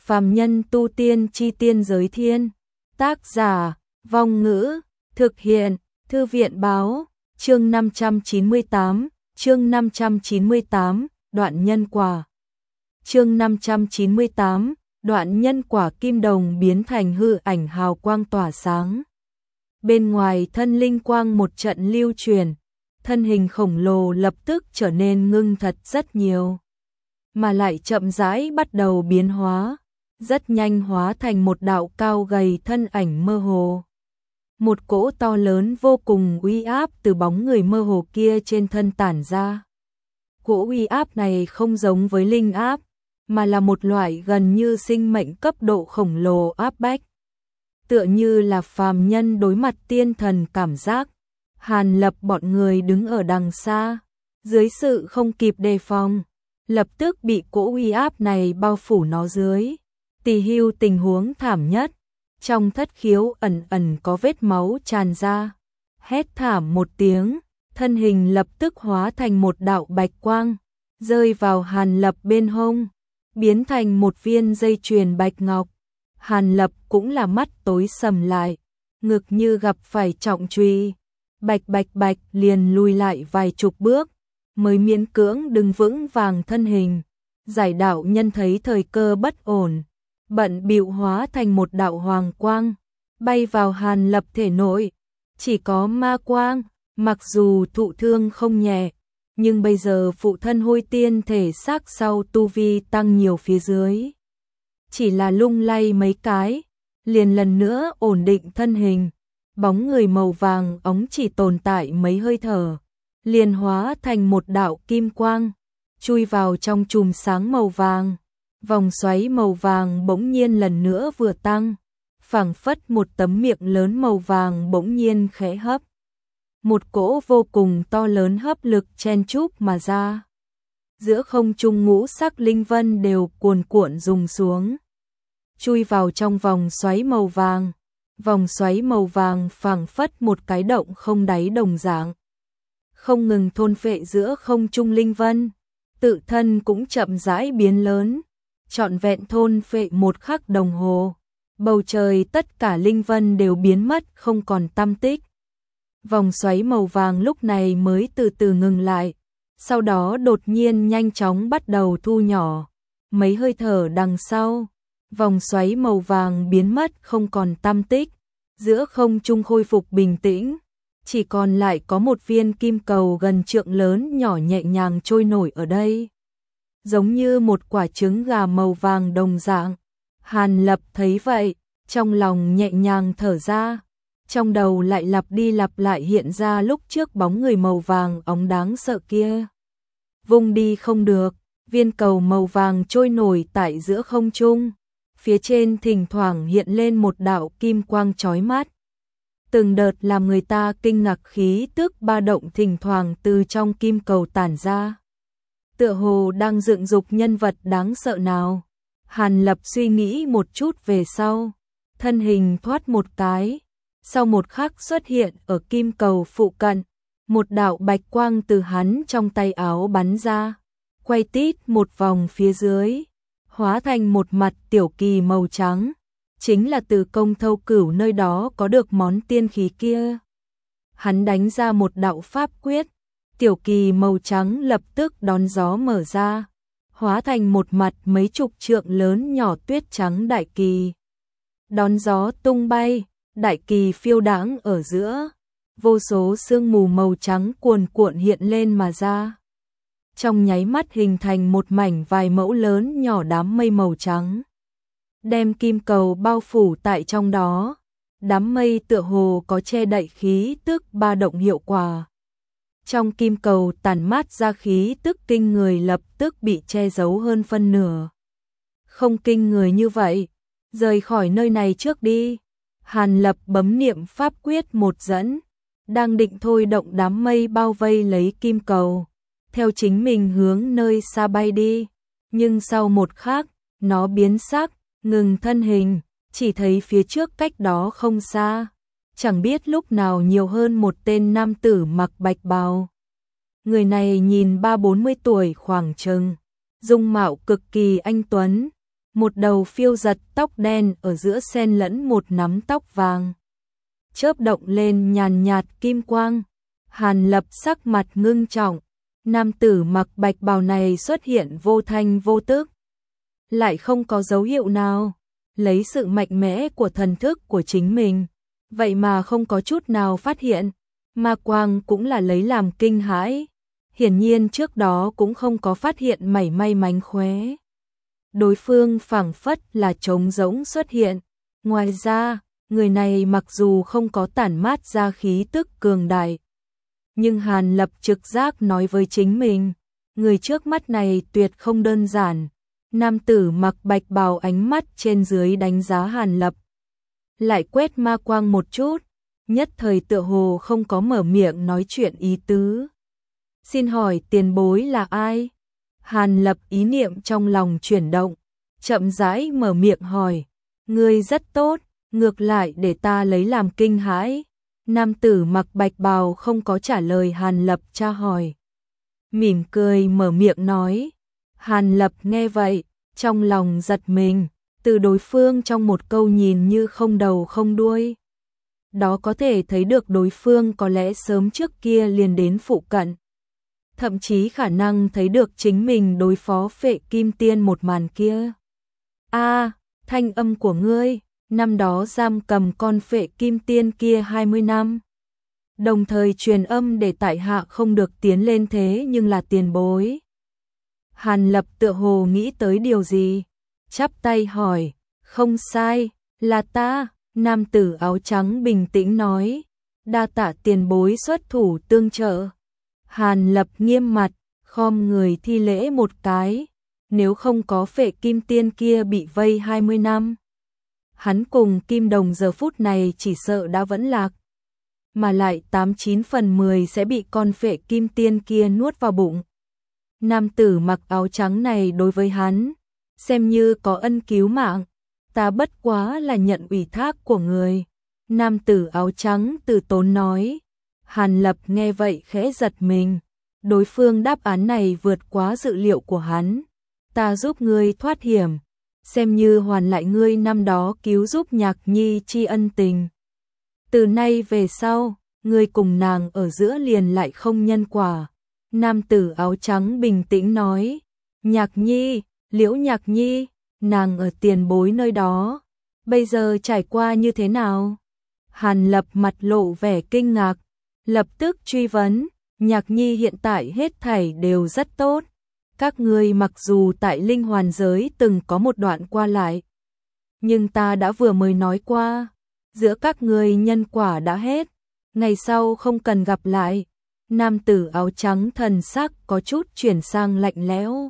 Phàm nhân tu tiên chi tiên giới thiên. Tác giả, Vong Ngữ, thực hiện, Thư viện báo, chương 598, đoạn nhân quả. Chương 598, đoạn nhân quả. Kim đồng biến thành hư ảnh hào quang tỏa sáng. Bên ngoài thân linh quang một trận lưu truyền, thân hình khổng lồ lập tức trở nên ngưng thật rất nhiều, mà lại chậm rãi bắt đầu biến hóa, rất nhanh hóa thành một đạo cao gầy thân ảnh mơ hồ. Một cỗ to lớn vô cùng uy áp từ bóng người mơ hồ kia trên thân tản ra. Cỗ uy áp này không giống với linh áp, mà là một loại gần như sinh mệnh cấp độ khổng lồ áp bách. Tựa như là phàm nhân đối mặt tiên thần cảm giác. Hàn Lập bọn người đứng ở đằng xa, dưới sự không kịp đề phòng, lập tức bị cỗ uy áp này bao phủ nó dưới. Tỳ hưu tình huống thảm nhất, trong thất khiếu ẩn ẩn có vết máu tràn ra. Hét thảm một tiếng, thân hình lập tức hóa thành một đạo bạch quang, rơi vào Hàn Lập bên hông, biến thành một viên dây chuyền bạch ngọc. Hàn Lập cũng là mắt tối sầm lại, ngực như gặp phải trọng truy, bạch bạch bạch liền lùi lại vài chục bước, mới miễn cưỡng đứng vững vàng thân hình. Giải đạo nhân thấy thời cơ bất ổn, bận bịu hóa thành một đạo hoàng quang, bay vào Hàn Lập thể nội. Chỉ có ma quang, mặc dù thụ thương không nhẹ, nhưng bây giờ phụ thân hôi tiên thể xác sau tu vi tăng nhiều phía dưới. Chỉ là lung lay mấy cái, liền lần nữa ổn định thân hình. Bóng người màu vàng óng chỉ tồn tại mấy hơi thở, liền hóa thành một đạo kim quang, chui vào trong chùm sáng màu vàng. Vòng xoáy màu vàng bỗng nhiên lần nữa vừa tăng, phảng phất một tấm miệng lớn màu vàng bỗng nhiên khẽ hấp. Một cỗ vô cùng to lớn hấp lực chen chúc mà ra. Giữa không trung ngũ sắc linh vân đều cuồn cuộn rùng xuống, chui vào trong vòng xoáy màu vàng. Vòng xoáy màu vàng phảng phất một cái động không đáy đồng dạng, không ngừng thôn phệ giữa không trung linh vân, tự thân cũng chậm rãi biến lớn, trọn vẹn thôn phệ một khắc đồng hồ. Bầu trời tất cả linh vân đều biến mất không còn tăm tích. Vòng xoáy màu vàng lúc này mới từ từ ngừng lại, sau đó đột nhiên nhanh chóng bắt đầu thu nhỏ. Mấy hơi thở đằng sau, vòng xoáy màu vàng biến mất không còn tăm tích, giữa không trung khôi phục bình tĩnh, chỉ còn lại có một viên kim cầu gần trượng lớn nhỏ nhẹ nhàng trôi nổi ở đây, giống như một quả trứng gà màu vàng đồng dạng. Hàn Lập thấy vậy, trong lòng nhẹ nhàng thở ra, trong đầu lại lặp đi lặp lại hiện ra lúc trước bóng người màu vàng óng đáng sợ kia. Vung đi không được, viên cầu màu vàng trôi nổi tại giữa không trung. Phía trên thỉnh thoảng hiện lên một đạo kim quang chói mắt. Từng đợt làm người ta kinh ngạc khí tức ba động thỉnh thoảng từ trong kim cầu tản ra. Tựa hồ đang dựng dục nhân vật đáng sợ nào. Hàn Lập suy nghĩ một chút về sau, thân hình thoát một cái, sau một khắc xuất hiện ở kim cầu phụ cận. Một đạo bạch quang từ hắn trong tay áo bắn ra, quay tít một vòng phía dưới, hóa thành một mặt tiểu kỳ màu trắng, chính là từ Công Thâu Cửu nơi đó có được món tiên khí kia. Hắn đánh ra một đạo pháp quyết, tiểu kỳ màu trắng lập tức đón gió mở ra, hóa thành một mặt mấy chục trượng lớn nhỏ tuyết trắng đại kỳ. Đón gió tung bay, đại kỳ phiêu đãng ở giữa, vô số sương mù màu trắng cuồn cuộn hiện lên mà ra. Trong nháy mắt hình thành một mảnh vài mẫu lớn nhỏ đám mây màu trắng, đem kim cầu bao phủ tại trong đó. Đám mây tựa hồ có che đậy khí tức ba động hiệu quả. Trong kim cầu tản mát ra khí tức kinh người lập tức bị che giấu hơn phân nửa. Không kinh người như vậy, rời khỏi nơi này trước đi. Hàn Lập bấm niệm pháp quyết một dẫn, đang định thôi động đám mây bao vây lấy kim cầu, theo chính mình hướng nơi xa bay đi, nhưng sau một khắc, nó biến sắc, ngừng thân hình, chỉ thấy phía trước cách đó không xa, chẳng biết lúc nào nhiều hơn một tên nam tử mặc bạch bào. Người này nhìn 30-40 tuổi khoảng chừng, dung mạo cực kỳ anh tuấn, một đầu phiêu giật tóc đen ở giữa xen lẫn một nắm tóc vàng. Chớp động lên nhàn nhạt kim quang. Hàn Lập sắc mặt ngưng trọng, nam tử mặc bạch bào này xuất hiện vô thanh vô tức, lại không có dấu hiệu nào, lấy sự mạnh mẽ của thần thức của chính mình, vậy mà không có chút nào phát hiện, ma quang cũng là lấy làm kinh hãi, hiển nhiên trước đó cũng không có phát hiện mảy may mánh khóe. Đối phương phảng phất là trống rỗng xuất hiện, ngoài ra, người này mặc dù không có tản mát ra khí tức cường đại, nhưng Hàn Lập trực giác nói với chính mình, người trước mắt này tuyệt không đơn giản. Nam tử mặc bạch bào ánh mắt trên dưới đánh giá Hàn Lập, lại quét ma quang một chút, nhất thời tựa hồ không có mở miệng nói chuyện ý tứ. Xin hỏi tiền bối là ai? Hàn Lập ý niệm trong lòng chuyển động, chậm rãi mở miệng hỏi. Ngươi rất tốt, ngược lại để ta lấy làm kinh hãi. Nam tử mặc bạch bào không có trả lời Hàn Lập tra hỏi. Mỉm cười mở miệng nói. Hàn Lập nghe vậy, trong lòng giật mình, từ đối phương trong một câu nhìn như không đầu không đuôi. Đó có thể thấy được đối phương có lẽ sớm trước kia liền đến phụ cận. Thậm chí khả năng thấy được chính mình đối phó Phệ Kim Tiên một màn kia. Thanh âm của ngươi, năm đó giam cầm con Phệ Kim Tiên kia 20 năm. Đồng thời truyền âm để tại hạ không được tiến lên thế nhưng là tiền bối. Hàn Lập tựa hồ nghĩ tới điều gì, chắp tay hỏi, không sai, là ta. Nam tử áo trắng bình tĩnh nói, đa tạ tiền bối xuất thủ tương trợ. Hàn Lập nghiêm mặt, khom người thi lễ một cái, nếu không có Phệ Kim Tiên kia bị vây 20 năm. Hắn cùng Kim Đồng giờ phút này chỉ sợ đã vẫn lạc, mà lại 89 phần 10 sẽ bị con Phệ Kim Tiên kia nuốt vào bụng. Nam tử mặc áo trắng này đối với hắn, xem như có ân cứu mạng, ta bất quá là nhận ủy thác của người. Nam tử áo trắng từ tốn nói. Hàn Lập nghe vậy khẽ giật mình, đối phương đáp án này vượt quá dự liệu của hắn. Ta giúp ngươi thoát hiểm, xem như hoàn lại ngươi năm đó cứu giúp Nhạc Nhi tri ân tình. Từ nay về sau, ngươi cùng nàng ở giữa liền lại không nhân quả. Nam tử áo trắng bình tĩnh nói, Nhạc Nhi, Liễu Nhạc Nhi, nàng ở tiền bối nơi đó, bây giờ trải qua như thế nào? Hàn Lập mặt lộ vẻ kinh ngạc, lập tức truy vấn, Nhạc Nhi hiện tại hết thảy đều rất tốt. Các ngươi mặc dù tại linh hoàn giới từng có một đoạn qua lại, nhưng ta đã vừa mới nói qua, giữa các ngươi nhân quả đã hết, ngày sau không cần gặp lại. Nam tử áo trắng thần sắc có chút chuyển sang lạnh lẽo.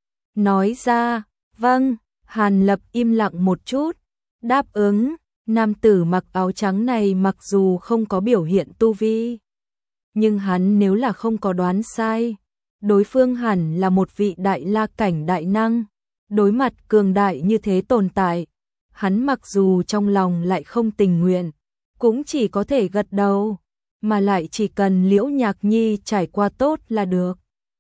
Nói ra, vâng. Hàn Lập im lặng một chút, đáp ứng. Nam tử mặc áo trắng này mặc dù không có biểu hiện tu vi, nhưng hắn nếu là không có đoán sai, đối phương hẳn là một vị đại la cảnh đại năng. Đối mặt cường đại như thế tồn tại, hắn mặc dù trong lòng lại không tình nguyện, cũng chỉ có thể gật đầu, mà lại chỉ cần Liễu Nhạc Nhi trải qua tốt là được.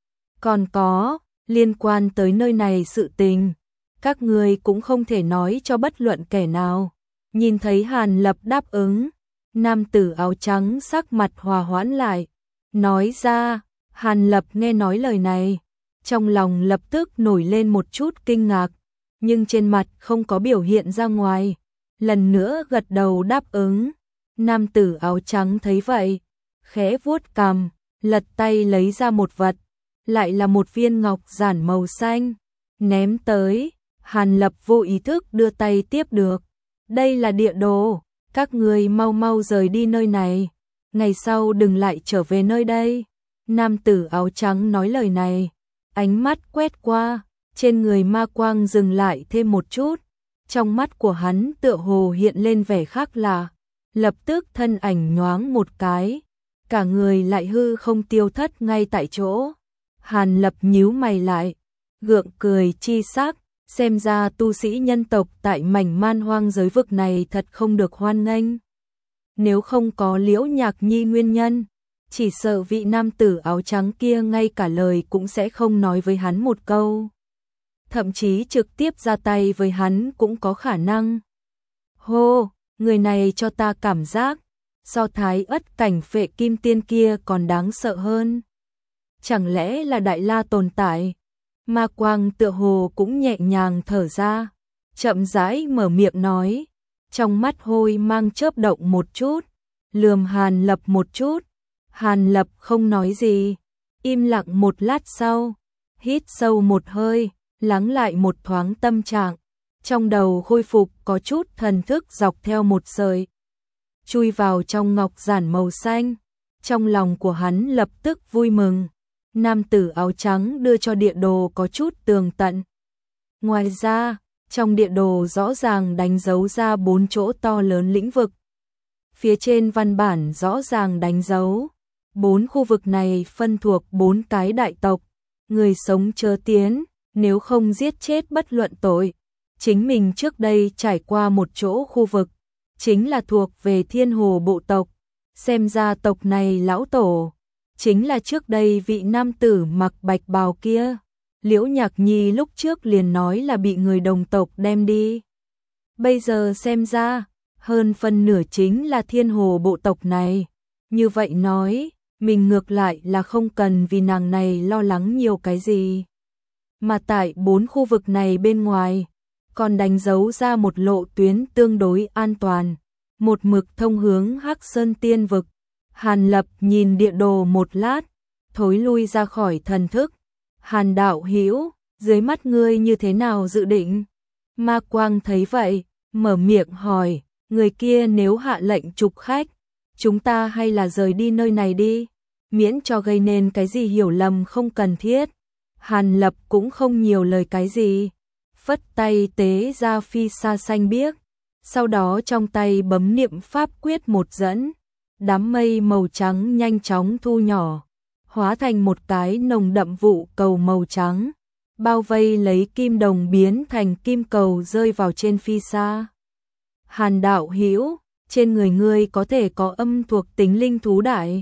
Còn có, liên quan tới nơi này sự tình, các ngươi cũng không thể nói cho bất luận kẻ nào. Nhìn thấy Hàn Lập đáp ứng, nam tử áo trắng sắc mặt hòa hoãn lại, nói ra. Hàn Lập nghe nói lời này, trong lòng lập tức nổi lên một chút kinh ngạc, nhưng trên mặt không có biểu hiện ra ngoài, lần nữa gật đầu đáp ứng. Nam tử áo trắng thấy vậy, khẽ vuốt cằm, lật tay lấy ra một vật, lại là một viên ngọc giản màu xanh, ném tới. Hàn Lập vô ý thức đưa tay tiếp được. Đây là địa đồ, các ngươi mau mau rời đi nơi này, ngày sau đừng lại trở về nơi đây. Nam tử áo trắng nói lời này, ánh mắt quét qua, trên người ma quang dừng lại thêm một chút, trong mắt của hắn tựa hồ hiện lên vẻ khác lạ, lập tức thân ảnh nhoáng một cái, cả người lại hư không tiêu thất ngay tại chỗ. Hàn Lập nhíu mày lại, gượng cười chi sắc, xem ra tu sĩ nhân tộc tại mảnh man hoang giới vực này thật không được hoan nghênh. Nếu không có Liễu Nhạc Nhi nguyên nhân, chỉ sợ vị nam tử áo trắng kia ngay cả lời cũng sẽ không nói với hắn một câu. thậm chí trực tiếp ra tay với hắn cũng có khả năng. Hô, người này cho ta cảm giác, so Thái Ất cảnh Phệ Kim Tiên kia còn đáng sợ hơn. Chẳng lẽ là Đại La tồn tại? Ma Quang tựa hồ cũng nhẹ nhàng thở ra, chậm rãi mở miệng nói, trong mắt hôi mang chớp động một chút, lườm Hàn Lập một chút. Hàn Lập không nói gì, im lặng một lát sau, hít sâu một hơi, lắng lại một thoáng tâm trạng, trong đầu khôi phục có chút thần thức dọc theo một sợi, chui vào trong ngọc giản màu xanh. Trong lòng của hắn lập tức vui mừng. Nam tử áo trắng đưa cho địa đồ có chút tường tận. Ngoài ra, trong địa đồ rõ ràng đánh dấu ra 4 chỗ to lớn lĩnh vực. Phía trên văn bản rõ ràng đánh dấu 4 khu vực này phân thuộc 4 cái đại tộc. Người sống chớ tiến, nếu không giết chết bất luận tội. Chính mình trước đây trải qua một chỗ khu vực, chính là thuộc về Thiên Hồ bộ tộc. Xem ra tộc này lão tổ chính là trước đây vị nam tử mặc bạch bào kia. Liễu Nhạc Nhi lúc trước liền nói là bị người đồng tộc đem đi. Bây giờ xem ra, hơn phân nửa chính là Thiên Hồ bộ tộc này. Như vậy nói, mình ngược lại là không cần vì nàng này lo lắng nhiều cái gì. Mà tại 4 khu vực này bên ngoài, còn đánh dấu ra một lộ tuyến tương đối an toàn, một mực thông hướng Hắc Sơn Tiên vực. Hàn Lập nhìn địa đồ một lát, thối lui ra khỏi thần thức. Hàn đạo hữu, dưới mắt ngươi như thế nào dự định? Ma Quang thấy vậy, mở miệng hỏi, người kia nếu hạ lệnh trục khách, chúng ta hay là rời đi nơi này đi, miễn cho gây nên cái gì hiểu lầm không cần thiết. Hàn Lập cũng không nhiều lời cái gì, phất tay tế ra phi sa xanh biếc, sau đó trong tay bấm niệm pháp quyết một dẫn, đám mây màu trắng nhanh chóng thu nhỏ, hóa thành một cái nồng đậm vụ cầu màu trắng, bao vây lấy kim đồng biến thành kim cầu rơi vào trên phi sa. Hàn đạo hữu, trên người ngươi có thể có âm thuộc tính linh thú đại.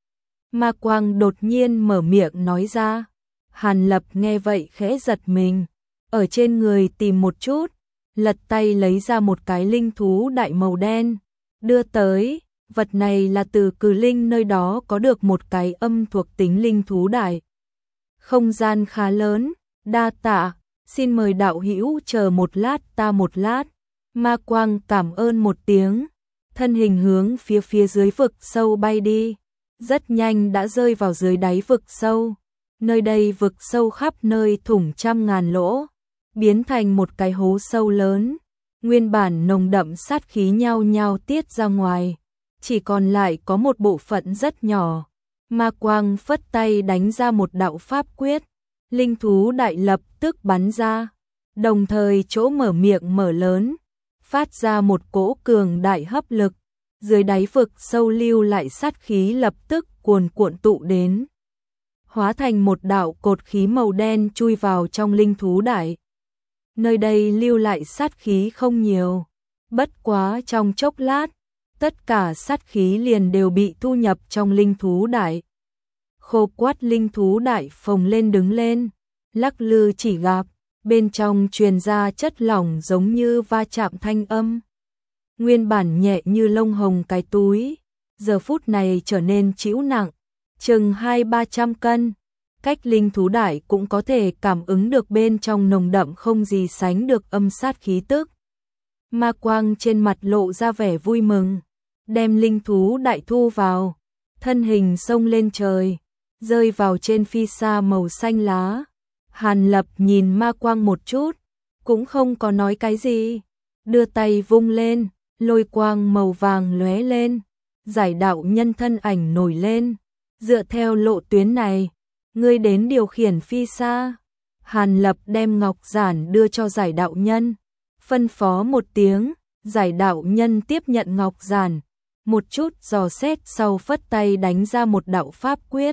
Ma Quang đột nhiên mở miệng nói ra. Hàn Lập nghe vậy khẽ giật mình, ở trên người tìm một chút, lật tay lấy ra một cái linh thú đại màu đen, đưa tới. Vật này là từ Cử Linh nơi đó có được một cái âm thuộc tính linh thú đại. Không gian khá lớn, đa tạ, xin mời đạo hữu chờ một lát ta một lát. Ma Quang cảm ơn một tiếng, thân hình hướng phía dưới vực sâu bay đi, rất nhanh đã rơi vào dưới đáy vực sâu. Nơi đây vực sâu khắp nơi thủng trăm ngàn lỗ, biến thành một cái hố sâu lớn, nguyên bản nồng đậm sát khí nhao nhao tiết ra ngoài. Chỉ còn lại có một bộ phận rất nhỏ. Ma Quang phất tay đánh ra một đạo pháp quyết, linh thú đại lập tức bắn ra, đồng thời chỗ mở miệng mở lớn, phát ra một cỗ cường đại hấp lực, dưới đáy vực sâu lưu lại sát khí lập tức cuồn cuộn tụ đến, hóa thành một đạo cột khí màu đen chui vào trong linh thú đại. Nơi đây lưu lại sát khí không nhiều, bất quá trong chốc lát, tất cả sát khí liền đều bị thu nhập trong linh thú đại. Khô quát linh thú đại phồng lên đứng lên, lắc lư chỉ gặp, bên trong truyền ra chất lỏng giống như va chạm thanh âm. Nguyên bản nhẹ như lông hồng cái túi, giờ phút này trở nên trĩu nặng, chừng 200-300 cân. Cách linh thú đại cũng có thể cảm ứng được bên trong nồng đậm không gì sánh được âm sát khí tức. Ma Quang trên mặt lộ ra vẻ vui mừng, đem linh thú đại thu vào, thân hình xông lên trời, rơi vào trên phi sa màu xanh lá. Hàn Lập nhìn Ma Quang một chút, cũng không có nói cái gì, đưa tay vung lên, lôi quang màu vàng lóe lên, giải đạo nhân thân ảnh nổi lên, dựa theo lộ tuyến này, ngươi đến điều khiển phi sa. Hàn Lập đem ngọc giản đưa cho giải đạo nhân, phân phó một tiếng, giải đạo nhân tiếp nhận ngọc giản, một chút dò xét sau phất tay đánh ra một đạo pháp quyết.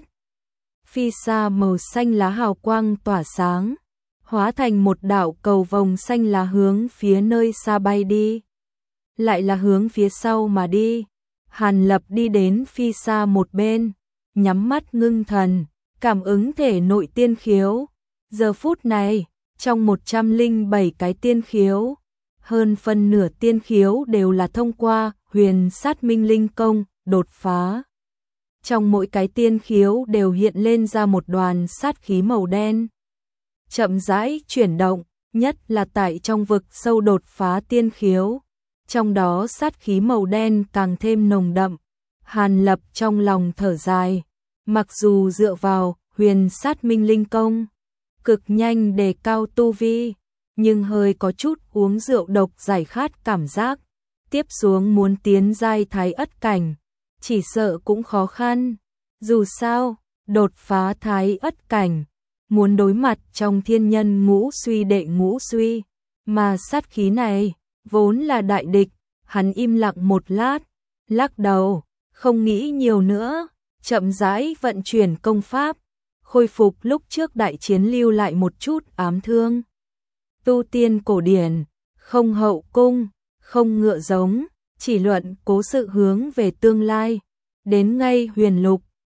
Phi sa màu xanh lá hào quang tỏa sáng, hóa thành một đạo cầu vồng xanh lá hướng phía nơi xa bay đi. Lại là hướng phía sau mà đi. Hàn Lập đi đến phi sa một bên, nhắm mắt ngưng thần, cảm ứng thể nội tiên khiếu. Giờ phút này, Trong 107 cái tiên khiếu, hơn phân nửa tiên khiếu đều là thông qua Huyền Sát Minh Linh Công đột phá. Trong mỗi cái tiên khiếu đều hiện lên ra một đoàn sát khí màu đen, chậm rãi chuyển động, nhất là tại trong vực sâu đột phá tiên khiếu. Trong đó sát khí màu đen càng thêm nồng đậm. Hàn Lập trong lòng thở dài, mặc dù dựa vào Huyền Sát Minh Linh Công cực nhanh đề cao tu vi, nhưng hơi có chút uống rượu độc giải khát cảm giác. Tiếp xuống muốn tiến giai Thái Ất cảnh, chỉ sợ cũng khó khăn. Dù sao, đột phá Thái Ất cảnh, muốn đối mặt trong thiên nhân ngũ suy đệ ngũ suy, mà sát khí này vốn là đại địch. Hắn im lặng một lát, lắc đầu, không nghĩ nhiều nữa, chậm rãi vận chuyển công pháp, khôi phục lúc trước đại chiến lưu lại một chút ám thương. Tu tiên cổ điển, không hậu cung, không ngựa giống, chỉ luận cố sự hướng về tương lai. Đến ngay Huyền Lục,